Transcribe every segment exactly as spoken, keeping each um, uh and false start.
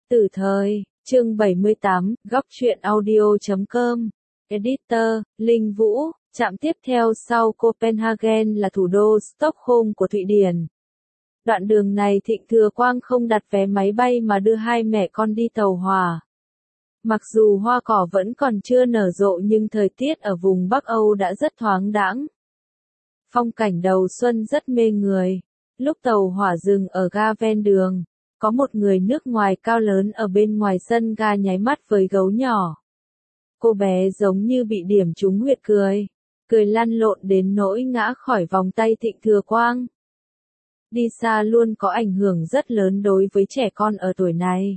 Tử thời, chương bảy mươi tám, góc truyện audio chấm com. Editor, Linh Vũ. Trạm tiếp theo sau Copenhagen là thủ đô Stockholm của Thụy Điển. Đoạn đường này Thịnh Thừa Quang không đặt vé máy bay mà đưa hai mẹ con đi tàu hỏa. Mặc dù hoa cỏ vẫn còn chưa nở rộ nhưng thời tiết ở vùng Bắc Âu đã rất thoáng đãng. Phong cảnh đầu xuân rất mê người. Lúc tàu hỏa dừng ở ga ven đường, có một người nước ngoài cao lớn ở bên ngoài sân ga nháy mắt với gấu nhỏ. Cô bé giống như bị điểm trúng huyệt cười, cười lăn lộn đến nỗi ngã khỏi vòng tay Thịnh Thừa Quang. Đi xa luôn có ảnh hưởng rất lớn đối với trẻ con ở tuổi này.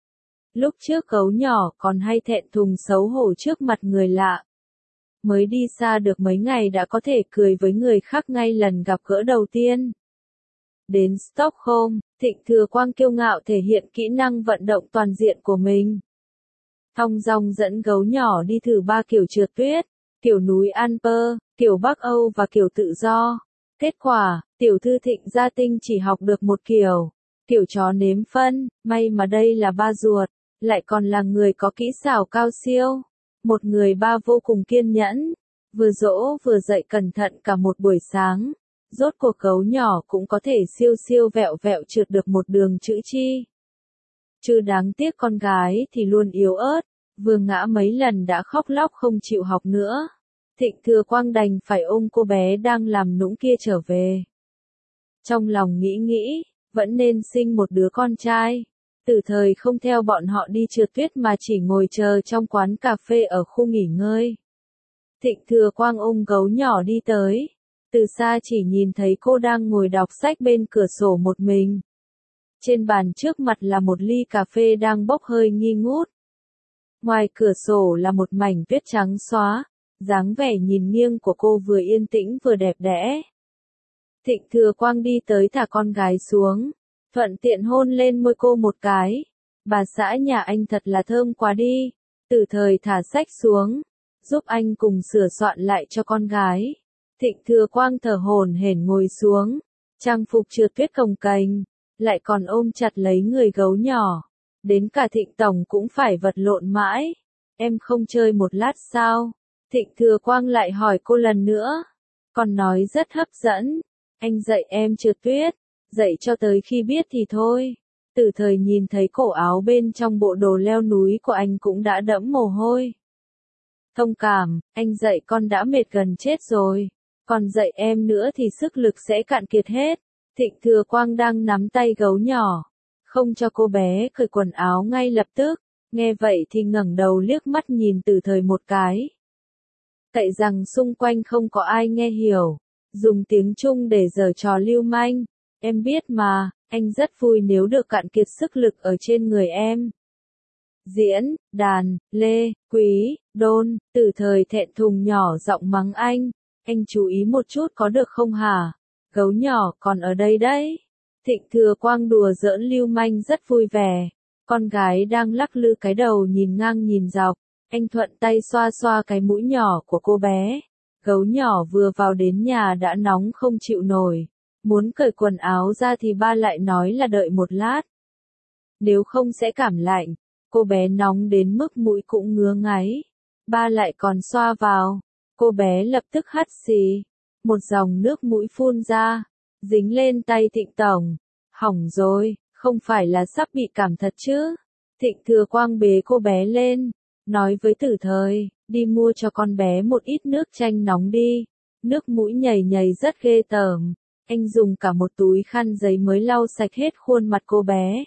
Lúc trước gấu nhỏ còn hay thẹn thùng xấu hổ trước mặt người lạ. Mới đi xa được mấy ngày đã có thể cười với người khác ngay lần gặp gỡ đầu tiên. Đến Stockholm, Thịnh Thừa Quang kiêu ngạo thể hiện kỹ năng vận động toàn diện của mình. Thong dong dẫn gấu nhỏ đi thử ba kiểu trượt tuyết, kiểu núi Alper, kiểu Bắc Âu và kiểu tự do. Kết quả, tiểu thư Thịnh Gia Tinh chỉ học được một kiểu, kiểu chó nếm phân, may mà đây là ba ruột, lại còn là người có kỹ xảo cao siêu. Một người ba vô cùng kiên nhẫn, vừa dỗ vừa dạy cẩn thận cả một buổi sáng. Rốt cuộc gấu nhỏ cũng có thể siêu siêu vẹo vẹo trượt được một đường chữ chi. Chứ đáng tiếc con gái thì luôn yếu ớt, vừa ngã mấy lần đã khóc lóc không chịu học nữa. Thịnh Thừa Quang đành phải ôm cô bé đang làm nũng kia trở về. Trong lòng nghĩ nghĩ, vẫn nên sinh một đứa con trai. Từ thời không theo bọn họ đi trượt tuyết mà chỉ ngồi chờ trong quán cà phê ở khu nghỉ ngơi. Thịnh Thừa Quang ôm gấu nhỏ đi tới. Từ xa chỉ nhìn thấy cô đang ngồi đọc sách bên cửa sổ một mình. Trên bàn trước mặt là một ly cà phê đang bốc hơi nghi ngút. Ngoài cửa sổ là một mảnh tuyết trắng xóa, dáng vẻ nhìn nghiêng của cô vừa yên tĩnh vừa đẹp đẽ. Thịnh Thừa Quang đi tới thả con gái xuống, thuận tiện hôn lên môi cô một cái. Bà xã nhà anh thật là thơm quá đi. Từ thời thả sách xuống, giúp anh cùng sửa soạn lại cho con gái. Thịnh Thừa Quang thở hổn hển ngồi xuống, trang phục trượt tuyết cồng kềnh, lại còn ôm chặt lấy người gấu nhỏ. Đến cả Thịnh Tổng cũng phải vật lộn mãi. Em không chơi một lát sao? Thịnh Thừa Quang lại hỏi cô lần nữa. Còn nói rất hấp dẫn. Anh dạy em trượt tuyết, dạy cho tới khi biết thì thôi. Từ thời nhìn thấy cổ áo bên trong bộ đồ leo núi của anh cũng đã đẫm mồ hôi. Thông cảm, anh dạy con đã mệt gần chết rồi. Còn dạy em nữa thì sức lực sẽ cạn kiệt hết. Thịnh Thừa Quang đang nắm tay gấu nhỏ, không cho cô bé cởi quần áo ngay lập tức. Nghe vậy thì ngẩng đầu liếc mắt nhìn Từ thời một cái. Cậy rằng xung quanh không có ai nghe hiểu, dùng tiếng Trung để giở trò lưu manh. Em biết mà, anh rất vui nếu được cạn kiệt sức lực ở trên người em. Diễn, đàn, lê, quý, đôn, Từ thời thẹn thùng nhỏ giọng mắng anh. Anh chú ý một chút có được không hả? Gấu nhỏ còn ở đây đấy. Thịnh Thừa Quang đùa giỡn lưu manh rất vui vẻ. Con gái đang lắc lư cái đầu nhìn ngang nhìn dọc. Anh thuận tay xoa xoa cái mũi nhỏ của cô bé. Gấu nhỏ vừa vào đến nhà đã nóng không chịu nổi. Muốn cởi quần áo ra thì ba lại nói là đợi một lát. Nếu không sẽ cảm lạnh. Cô bé nóng đến mức mũi cũng ngứa ngáy. Ba lại còn xoa vào. Cô bé lập tức hắt xì. Một dòng nước mũi phun ra. Dính lên tay Thịnh Tổng. Hỏng rồi, không phải là sắp bị cảm thật chứ. Thịnh Thừa Quang bế cô bé lên. Nói với Từ thời, đi mua cho con bé một ít nước chanh nóng đi. Nước mũi nhầy nhầy rất ghê tởm. Anh dùng cả một túi khăn giấy mới lau sạch hết khuôn mặt cô bé.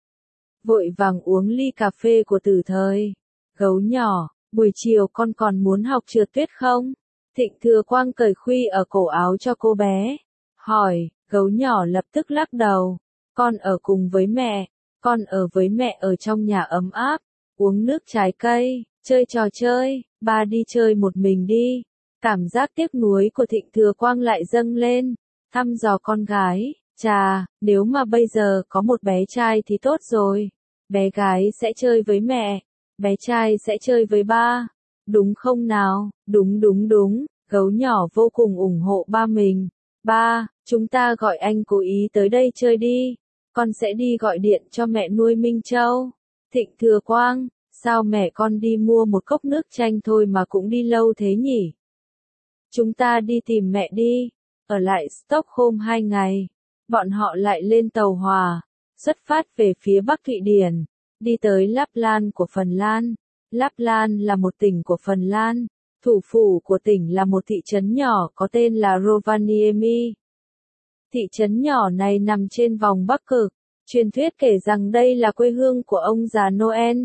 Vội vàng uống ly cà phê của Từ thời. Gấu nhỏ, buổi chiều con còn muốn học trượt tuyết không? Thịnh Thừa Quang cởi khuy ở cổ áo cho cô bé. Hỏi, gấu nhỏ lập tức lắc đầu. Con ở cùng với mẹ. Con ở với mẹ ở trong nhà ấm áp. Uống nước trái cây, chơi trò chơi. Ba đi chơi một mình đi. Cảm giác tiếc nuối của Thịnh Thừa Quang lại dâng lên. Thăm dò con gái. Chà, nếu mà bây giờ có một bé trai thì tốt rồi. Bé gái sẽ chơi với mẹ. Bé trai sẽ chơi với ba. Đúng không nào? Đúng đúng đúng. Gấu nhỏ vô cùng ủng hộ ba mình. Ba, chúng ta gọi anh cố ý tới đây chơi đi. Con sẽ đi gọi điện cho mẹ nuôi Minh Châu. Thịnh Thừa Quang, sao mẹ con đi mua một cốc nước chanh thôi mà cũng đi lâu thế nhỉ? Chúng ta đi tìm mẹ đi, ở lại Stockholm hai ngày. Bọn họ lại lên tàu hỏa, xuất phát về phía Bắc Thụy Điển, đi tới Lapland của Phần Lan. Lapland là một tỉnh của Phần Lan, thủ phủ của tỉnh là một thị trấn nhỏ có tên là Rovaniemi. Thị trấn nhỏ này nằm trên vòng Bắc Cực, truyền thuyết kể rằng đây là quê hương của ông già Noel.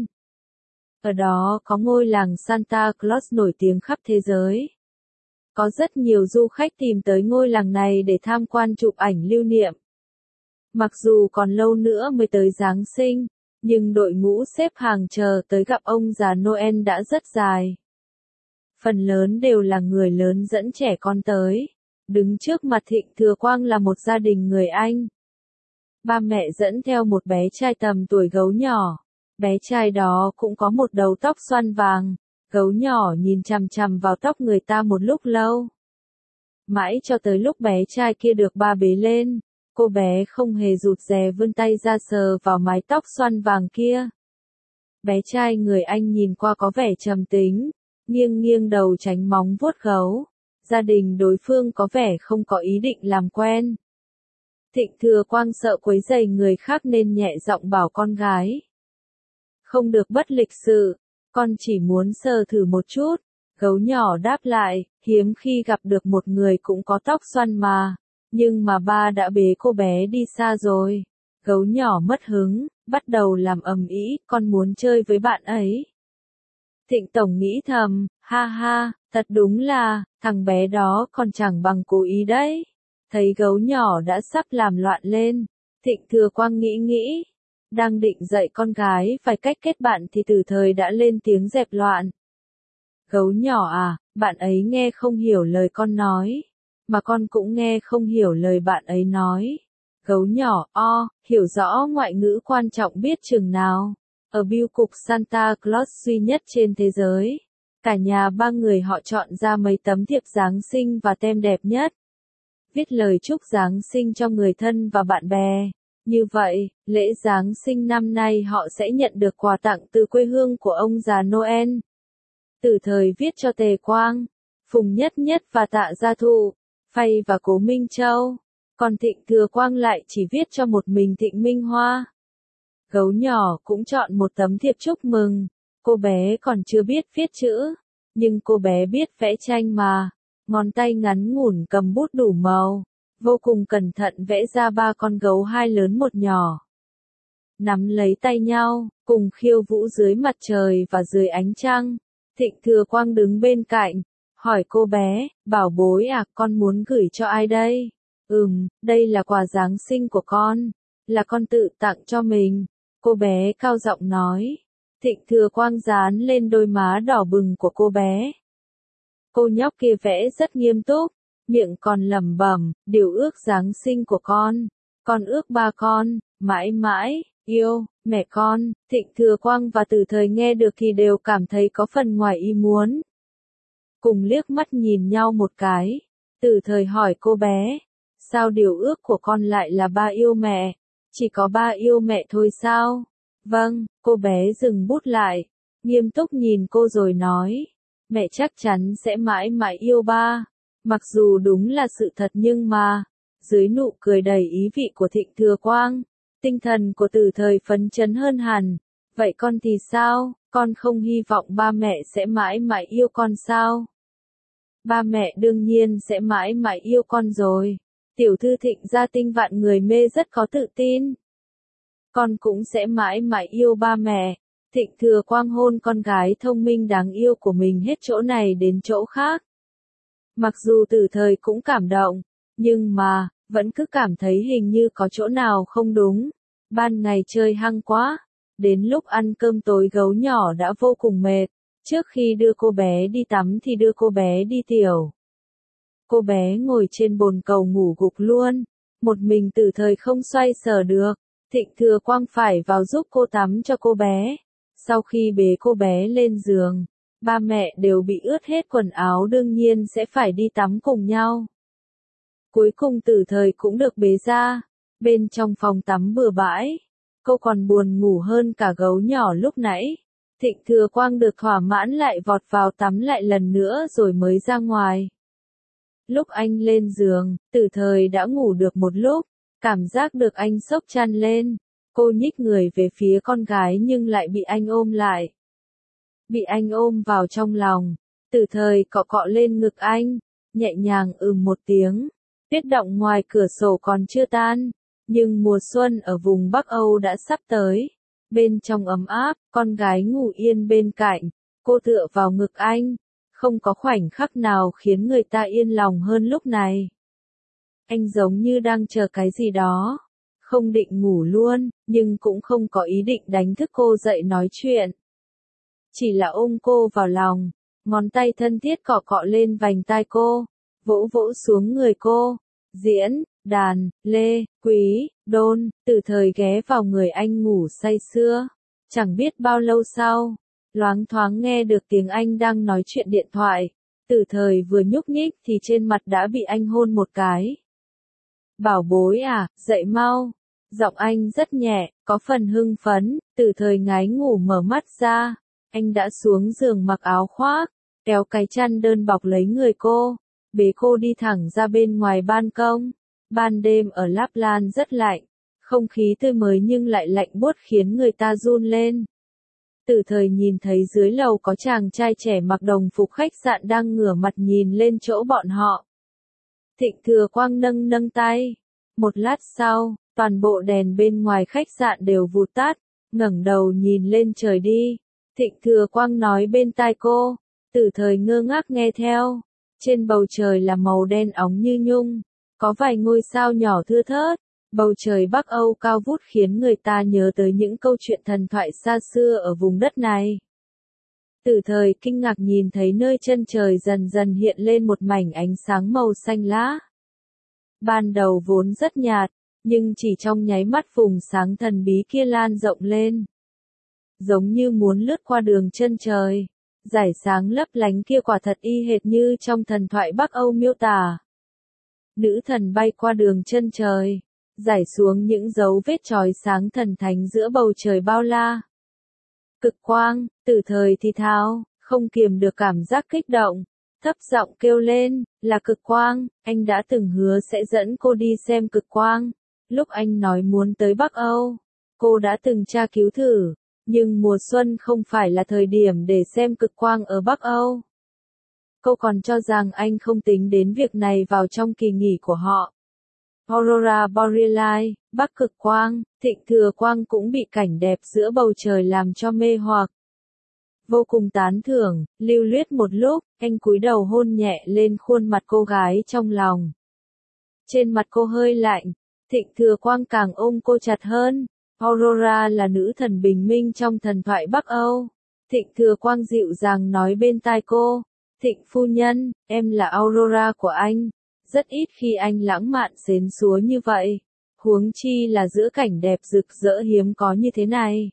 Ở đó có ngôi làng Santa Claus nổi tiếng khắp thế giới. Có rất nhiều du khách tìm tới ngôi làng này để tham quan chụp ảnh lưu niệm. Mặc dù còn lâu nữa mới tới Giáng sinh, nhưng đội ngũ xếp hàng chờ tới gặp ông già Noel đã rất dài. Phần lớn đều là người lớn dẫn trẻ con tới. Đứng trước mặt Thịnh Thừa Quang là một gia đình người Anh. Ba mẹ dẫn theo một bé trai tầm tuổi gấu nhỏ. Bé trai đó cũng có một đầu tóc xoăn vàng. Gấu nhỏ nhìn chằm chằm vào tóc người ta một lúc lâu. Mãi cho tới lúc bé trai kia được ba bế lên, cô bé không hề rụt rè vươn tay ra sờ vào mái tóc xoăn vàng kia. Bé trai người Anh nhìn qua có vẻ trầm tính, nghiêng nghiêng đầu tránh móng vuốt gấu. Gia đình đối phương có vẻ không có ý định làm quen. Thịnh Thừa Quang sợ quấy rầy người khác nên nhẹ giọng bảo con gái. Không được bất lịch sự, con chỉ muốn sờ thử một chút. Gấu nhỏ đáp lại, hiếm khi gặp được một người cũng có tóc xoăn mà. Nhưng mà ba đã bế cô bé đi xa rồi. Gấu nhỏ mất hứng, bắt đầu làm ầm ĩ, con muốn chơi với bạn ấy. Thịnh Tổng nghĩ thầm, ha ha, thật đúng là, thằng bé đó còn chẳng bằng cố ý đấy. Thấy gấu nhỏ đã sắp làm loạn lên, Thịnh Thừa Quang nghĩ nghĩ. Đang định dạy con gái phải cách kết bạn thì Từ Thời đã lên tiếng dẹp loạn. Gấu nhỏ à, bạn ấy nghe không hiểu lời con nói. Mà con cũng nghe không hiểu lời bạn ấy nói. Gấu nhỏ, o, hiểu rõ ngoại ngữ quan trọng biết chừng nào. Ở bưu cục Santa Claus duy nhất trên thế giới. Cả nhà ba người họ chọn ra mấy tấm thiệp Giáng sinh và tem đẹp nhất. Viết lời chúc Giáng sinh cho người thân và bạn bè. Như vậy, lễ Giáng sinh năm nay họ sẽ nhận được quà tặng từ quê hương của ông già Noel. Từ Thời viết cho Tề Quang, Phùng Nhất Nhất và Tạ Gia Thụ, Phay và Cố Minh Châu. Còn Thịnh Thừa Quang lại chỉ viết cho một mình Thịnh Minh Hoa. Gấu nhỏ cũng chọn một tấm thiệp chúc mừng. Cô bé còn chưa biết viết chữ, nhưng cô bé biết vẽ tranh mà. Ngón tay ngắn ngủn cầm bút đủ màu, vô cùng cẩn thận vẽ ra ba con gấu hai lớn một nhỏ. Nắm lấy tay nhau, cùng khiêu vũ dưới mặt trời và dưới ánh trăng. Thịnh Thừa Quang đứng bên cạnh, hỏi cô bé, bảo bối à, con muốn gửi cho ai đây? Ừm, đây là quà Giáng sinh của con, là con tự tặng cho mình. Cô bé cao giọng nói. Thịnh Thừa Quang dán lên đôi má đỏ bừng của cô bé. Cô nhóc kia vẽ rất nghiêm túc, miệng còn lẩm bẩm, điều ước Giáng sinh của con. Con ước ba con, mãi mãi, yêu, mẹ con. Thịnh Thừa Quang và Từ Thời nghe được thì đều cảm thấy có phần ngoài ý muốn. Cùng liếc mắt nhìn nhau một cái, Từ Thời hỏi cô bé, sao điều ước của con lại là ba yêu mẹ? Chỉ có ba yêu mẹ thôi sao? Vâng, cô bé dừng bút lại, nghiêm túc nhìn cô rồi nói, mẹ chắc chắn sẽ mãi mãi yêu ba. Mặc dù đúng là sự thật nhưng mà, dưới nụ cười đầy ý vị của Thịnh Thừa Quang, tinh thần của Từ Thời phấn chấn hơn hẳn. Vậy con thì sao, con không hy vọng ba mẹ sẽ mãi mãi yêu con sao? Ba mẹ đương nhiên sẽ mãi mãi yêu con rồi. Tiểu thư Thịnh gia tinh vạn người mê rất có tự tin. Con cũng sẽ mãi mãi yêu ba mẹ. Thịnh Thừa Quang hôn con gái thông minh đáng yêu của mình hết chỗ này đến chỗ khác. Mặc dù Từ Thời cũng cảm động, nhưng mà, vẫn cứ cảm thấy hình như có chỗ nào không đúng. Ban ngày chơi hăng quá, đến lúc ăn cơm tối gấu nhỏ đã vô cùng mệt. Trước khi đưa cô bé đi tắm thì đưa cô bé đi tiểu. Cô bé ngồi trên bồn cầu ngủ gục luôn, một mình Từ Thời không xoay sở được. Thịnh Thừa Quang phải vào giúp cô tắm cho cô bé. Sau khi bế cô bé lên giường, ba mẹ đều bị ướt hết quần áo đương nhiên sẽ phải đi tắm cùng nhau. Cuối cùng Từ Thời cũng được bế ra, bên trong phòng tắm bừa bãi. Cô còn buồn ngủ hơn cả gấu nhỏ lúc nãy. Thịnh Thừa Quang được thỏa mãn lại vọt vào tắm lại lần nữa rồi mới ra ngoài. Lúc anh lên giường, Tử Thời đã ngủ được một lúc, cảm giác được anh xốc chăn lên. Cô nhích người về phía con gái nhưng lại bị anh ôm lại. Bị anh ôm vào trong lòng, Tử Thời cọ cọ lên ngực anh, nhẹ nhàng ừm một tiếng. Tuyết động ngoài cửa sổ còn chưa tan, nhưng mùa xuân ở vùng Bắc Âu đã sắp tới. Bên trong ấm áp, con gái ngủ yên bên cạnh, cô tựa vào ngực anh, không có khoảnh khắc nào khiến người ta yên lòng hơn lúc này. Anh giống như đang chờ cái gì đó, không định ngủ luôn, nhưng cũng không có ý định đánh thức cô dậy nói chuyện. Chỉ là ôm cô vào lòng, ngón tay thân thiết cọ cọ lên vành tai cô, vỗ vỗ xuống người cô. Diễn, đàn, lê, quý, đôn, Từ Thời ghé vào người anh ngủ say sưa. Chẳng biết bao lâu sau, loáng thoáng nghe được tiếng anh đang nói chuyện điện thoại. Từ Thời vừa nhúc nhích thì trên mặt đã bị anh hôn một cái. Bảo bối à, dậy mau. Giọng anh rất nhẹ, có phần hưng phấn. Từ Thời ngái ngủ mở mắt ra. Anh đã xuống giường mặc áo khoác, kéo cái chăn đơn bọc lấy người cô, bế cô đi thẳng ra bên ngoài ban công. Ban đêm ở Lapland rất lạnh, không khí tươi mới nhưng lại lạnh buốt khiến người ta run lên. Từ Thời nhìn thấy dưới lầu có chàng trai trẻ mặc đồng phục khách sạn đang ngửa mặt nhìn lên chỗ bọn họ. Thịnh Thừa Quang nâng nâng tay. Một lát sau, toàn bộ đèn bên ngoài khách sạn đều vụt tắt, ngẩng đầu nhìn lên trời đi. Thịnh Thừa Quang nói bên tai cô, Từ Thời ngơ ngác nghe theo. Trên bầu trời là màu đen óng như nhung, có vài ngôi sao nhỏ thưa thớt. Bầu trời Bắc Âu cao vút khiến người ta nhớ tới những câu chuyện thần thoại xa xưa ở vùng đất này. Từ Thời kinh ngạc nhìn thấy nơi chân trời dần dần hiện lên một mảnh ánh sáng màu xanh lá. Ban đầu vốn rất nhạt, nhưng chỉ trong nháy mắt vùng sáng thần bí kia lan rộng lên. Giống như muốn lướt qua đường chân trời. Dải sáng lấp lánh kia quả thật y hệt như trong thần thoại Bắc Âu miêu tả. Nữ thần bay qua đường chân trời, rải xuống những dấu vết chói sáng thần thánh giữa bầu trời bao la. Cực quang, Từ Thời thì thào, không kiềm được cảm giác kích động, thấp giọng kêu lên, là cực quang, anh đã từng hứa sẽ dẫn cô đi xem cực quang. Lúc anh nói muốn tới Bắc Âu, cô đã từng tra cứu thử. Nhưng mùa xuân không phải là thời điểm để xem cực quang ở Bắc Âu. Cô còn cho rằng anh không tính đến việc này vào trong kỳ nghỉ của họ. Aurora Borealis, Bắc Cực Quang, Thịnh Thừa Quang cũng bị cảnh đẹp giữa bầu trời làm cho mê hoặc. Vô cùng tán thưởng, lưu luyết một lúc, anh cúi đầu hôn nhẹ lên khuôn mặt cô gái trong lòng. Trên mặt cô hơi lạnh, Thịnh Thừa Quang càng ôm cô chặt hơn. Aurora là nữ thần bình minh trong thần thoại Bắc Âu. Thịnh Thừa Quang dịu dàng nói bên tai cô, Thịnh phu nhân, em là Aurora của anh. Rất ít khi anh lãng mạn xến xúa như vậy. Huống chi là giữa cảnh đẹp rực rỡ hiếm có như thế này.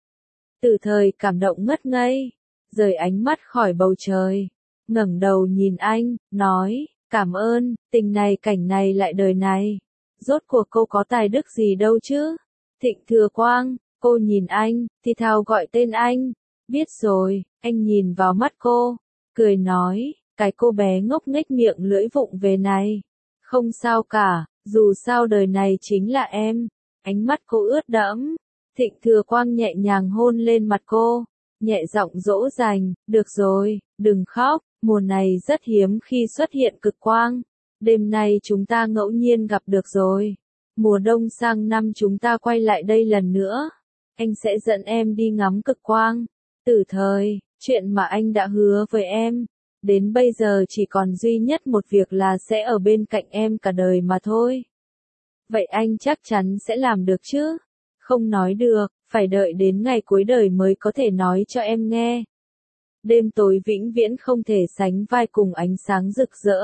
Từ Thời cảm động ngất ngây, rời ánh mắt khỏi bầu trời, ngẩng đầu nhìn anh, nói, cảm ơn, tình này cảnh này lại đời này. Rốt cuộc cô có tài đức gì đâu chứ? Thịnh Thừa Quang, cô nhìn anh, thì thào gọi tên anh. Biết rồi, anh nhìn vào mắt cô, cười nói, cái cô bé ngốc nghếch miệng lưỡi vụng về này. Không sao cả, dù sao đời này chính là em. Ánh mắt cô ướt đẫm. Thịnh Thừa Quang nhẹ nhàng hôn lên mặt cô, nhẹ giọng dỗ dành, được rồi, đừng khóc, mùa này rất hiếm khi xuất hiện cực quang. Đêm nay chúng ta ngẫu nhiên gặp được rồi. Mùa đông sang năm chúng ta quay lại đây lần nữa. Anh sẽ dẫn em đi ngắm cực quang. Từ Thời, chuyện mà anh đã hứa với em, đến bây giờ chỉ còn duy nhất một việc là sẽ ở bên cạnh em cả đời mà thôi. Vậy anh chắc chắn sẽ làm được chứ? Không nói được, phải đợi đến ngày cuối đời mới có thể nói cho em nghe. Đêm tối vĩnh viễn không thể sánh vai cùng ánh sáng rực rỡ.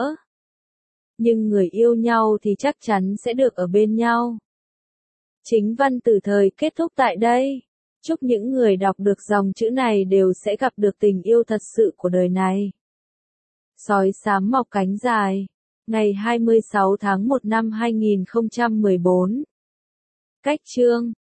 Nhưng người yêu nhau thì chắc chắn sẽ được ở bên nhau. Chính văn Từ Thời kết thúc tại đây. Chúc những người đọc được dòng chữ này đều sẽ gặp được tình yêu thật sự của đời này. Sói xám mọc cánh dài. Ngày hai mươi sáu tháng một năm hai nghìn không trăm mười bốn. Cách chương